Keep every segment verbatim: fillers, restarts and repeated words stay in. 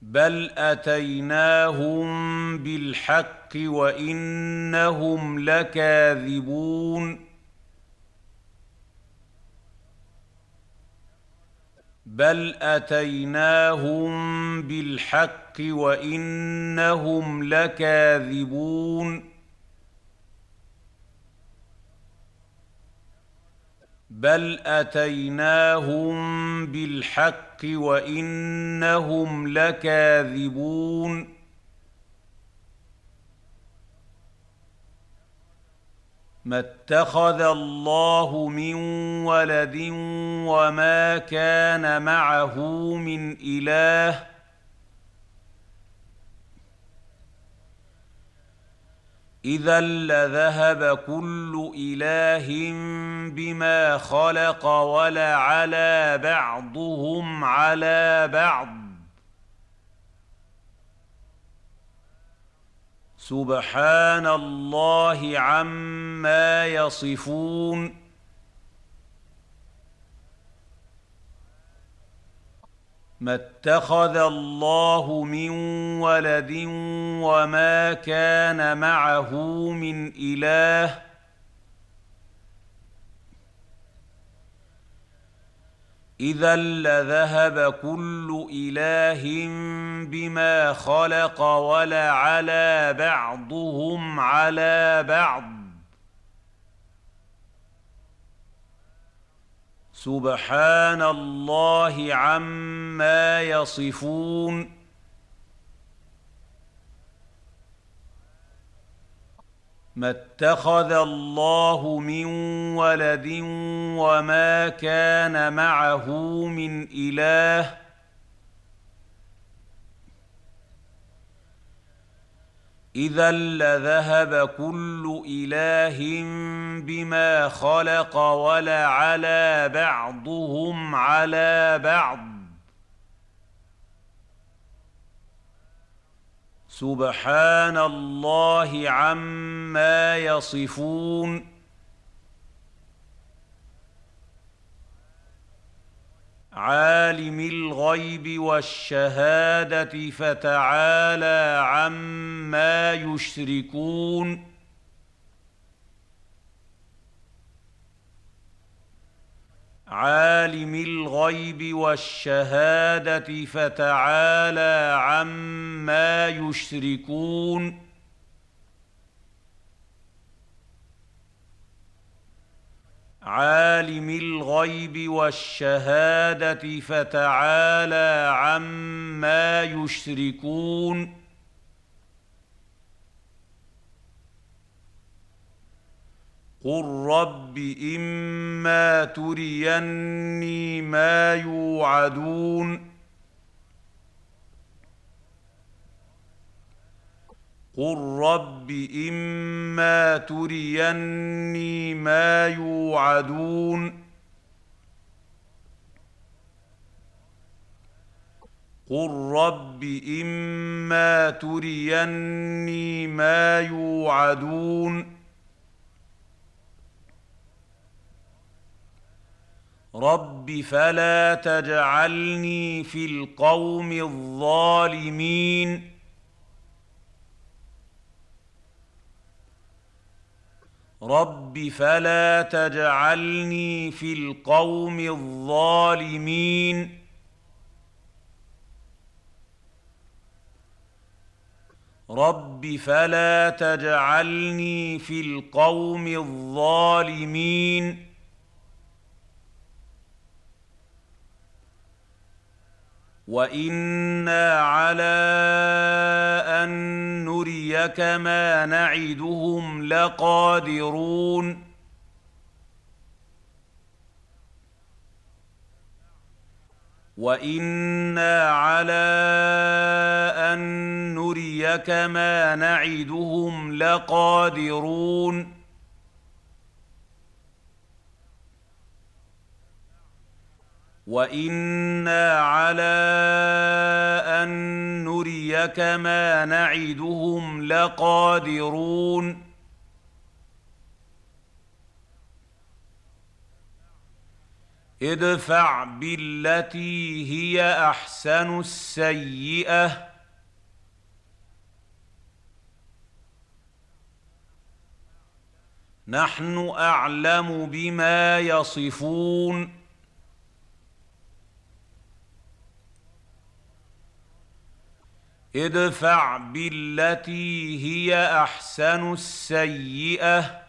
بل أتيناهم بالحق وإنهم لكاذبون بل أتيناهم بالحق وإنهم لكاذبون بل أتيناهم بالحق وإنهم لكاذبون ما اتخذ الله من ولد وما كان معه من إله إذا لذهب كل إله بما خلق ولعلى بعضهم على بعض سبحان الله عما يصفون ما اتخذ الله من ولد وما كان معه من إله إذا لذهب كل إله بما خلق ولعلى بعضهم على بعض سبحان الله عما يصفون ما اتخذ الله من ولد وما كان معه من إله إذا لذهب كل إله بما خلق ولعلى بعضهم على بعض سبحان الله عما يصفون عالم الغيب والشهادة فتعالى عما يشركون عالم الغيب والشهادة فتعالى عما يشركون عالم الغيب والشهادة فتعالى عما يشركون قل رب إما تريني ما يوعدون قل رب إما تريني ما يوعدون قل رب إما تريني ما يوعدون رب فلا تجعلني في القوم الظالمين رب فلا تجعلني في القوم الظالمين رب فلا تجعلني في القوم الظالمين وإنا على أن نريك ما نعدهم لقادرون وإنا على أن نريك ما نعدهم لقادرون وإنا على أن نريك ما نعدهم لقادرون ادفع بالتي هي احسن السيئه نحن اعلم بما يصفون ادفع بالتي هي احسن السيئه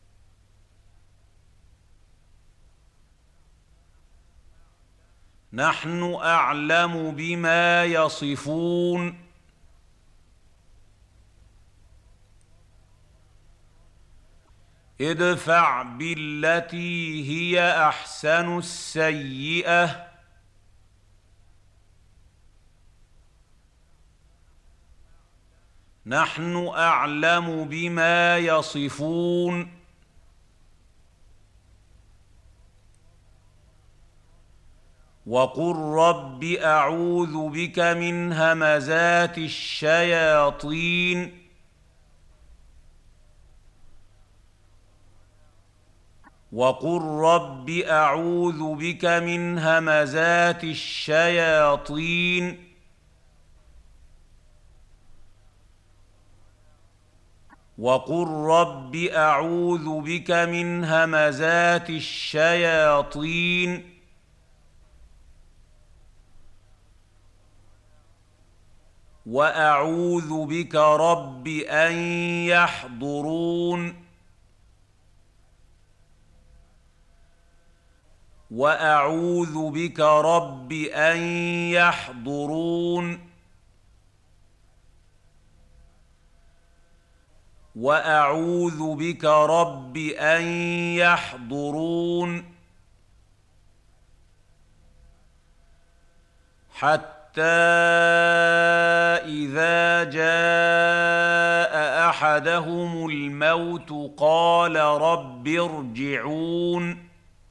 نحن اعلم بما يصفون ادفع بالتي هي احسن السيئه نحن اعلم بما يصفون وقل رب اعوذ بك من همزات الشياطين وقل رب اعوذ بك من همزات الشياطين وقل رب اعوذ بك من همزات الشياطين واعوذ بك رب ان يحضرون واعوذ بك رب ان يحضرون واعوذ بك رب ان يحضرون حتى اذا جاء احدهم الموت قال رب ارجعون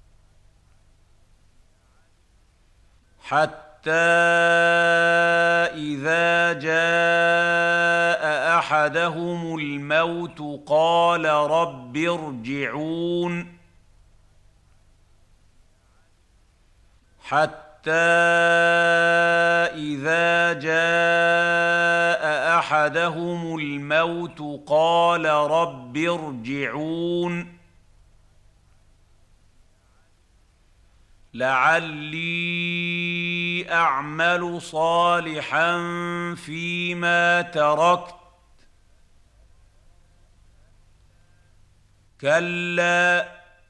حتى إذا جاء أحدهم الموت قال رب ارجعون حتى إذا جاء أحدهم الموت قال رب ارجعون لعلي أعمل صالحا فيما تركت كلا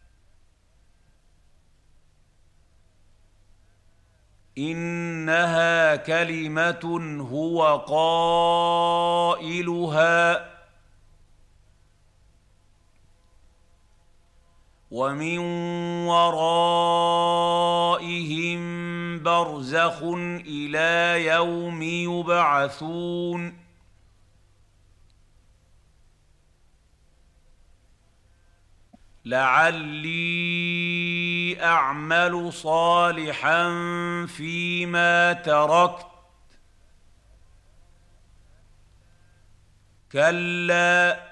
إنها كلمة هو قائلها ومن ورائهم برزخ إلى يوم يبعثون لعلي أعمل صالحا فيما تركت كلا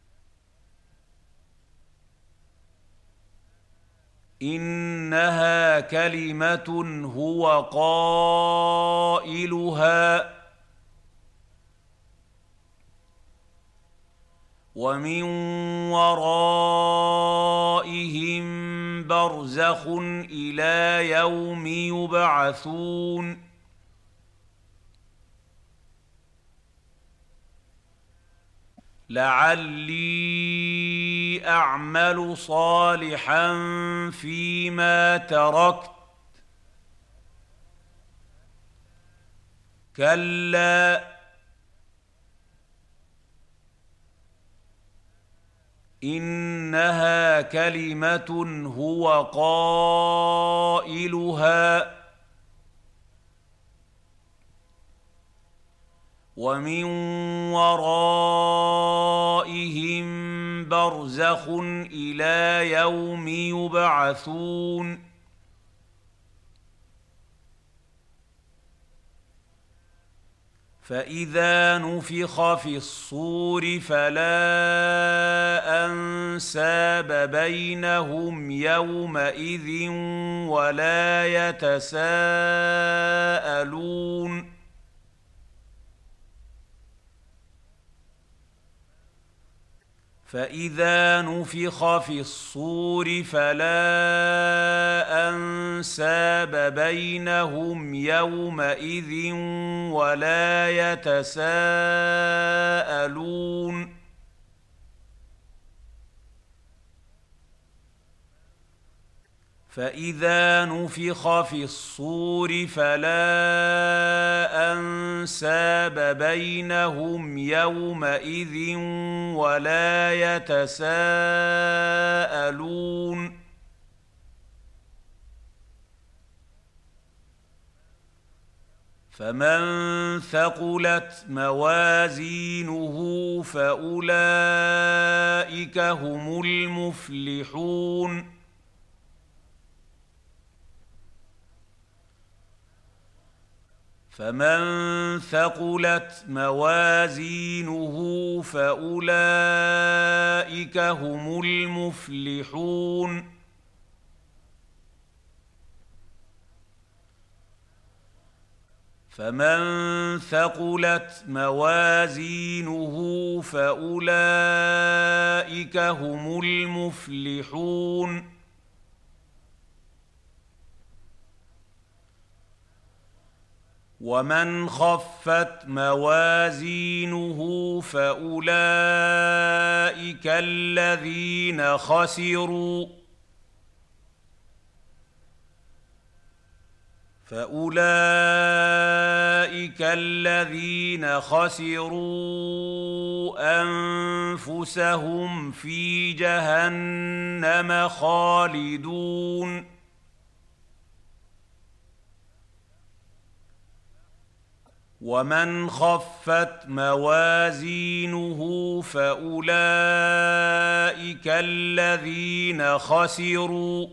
إنها كلمة هو قائلها ومن ورائهم برزخ إلى يوم يبعثون لعلي أعمل صالحا فيما تركت كلا إنها كلمة هو قائلها ومن ورائهم برزخ إلى يوم يبعثون فإذا نفخ في الصور فلا أنساب بينهم يومئذ ولا يتساءلون فإذا نفخ في الصور فلا أنساب بينهم يومئذ ولا يتساءلون فإذا نفخ في الصور فلا أنساب بينهم يومئذ ولا يتساءلون فمن ثقلت موازينه فأولئك هم المفلحون فمن ثقلت موازينه فأولئك هم المفلحون فمن ثقلت موازينه فأولئك هم المفلحون ومن خفت موازينه فأولئك الذين خسروا فأولئك الذين خسروا أنفسهم في جهنم خالدون ومن خفت موازينه فأولئك الذين خسروا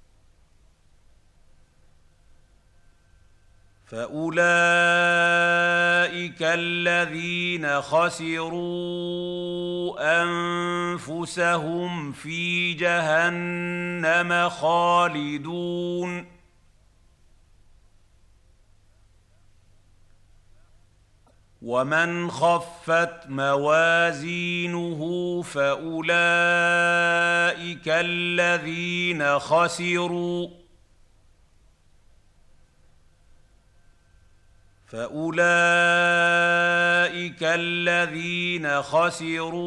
فأولئك الذين خسروا أنفسهم في جهنم خالدون ومن خفت موازينه فأولئك الذين خسروا فأولئك الذين خسروا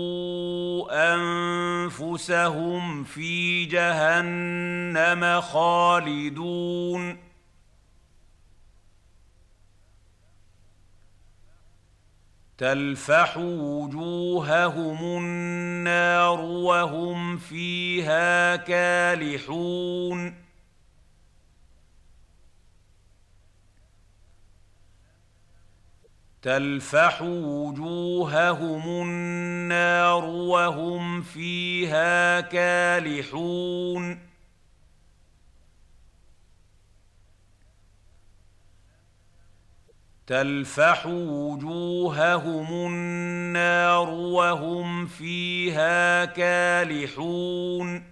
أنفسهم في جهنم خالدون تلفح وجوههم النار وهم فيها كالحون تلفح وجوههم النار وهم فيها كالحون تلفح وجوههم النار وهم فيها كالحون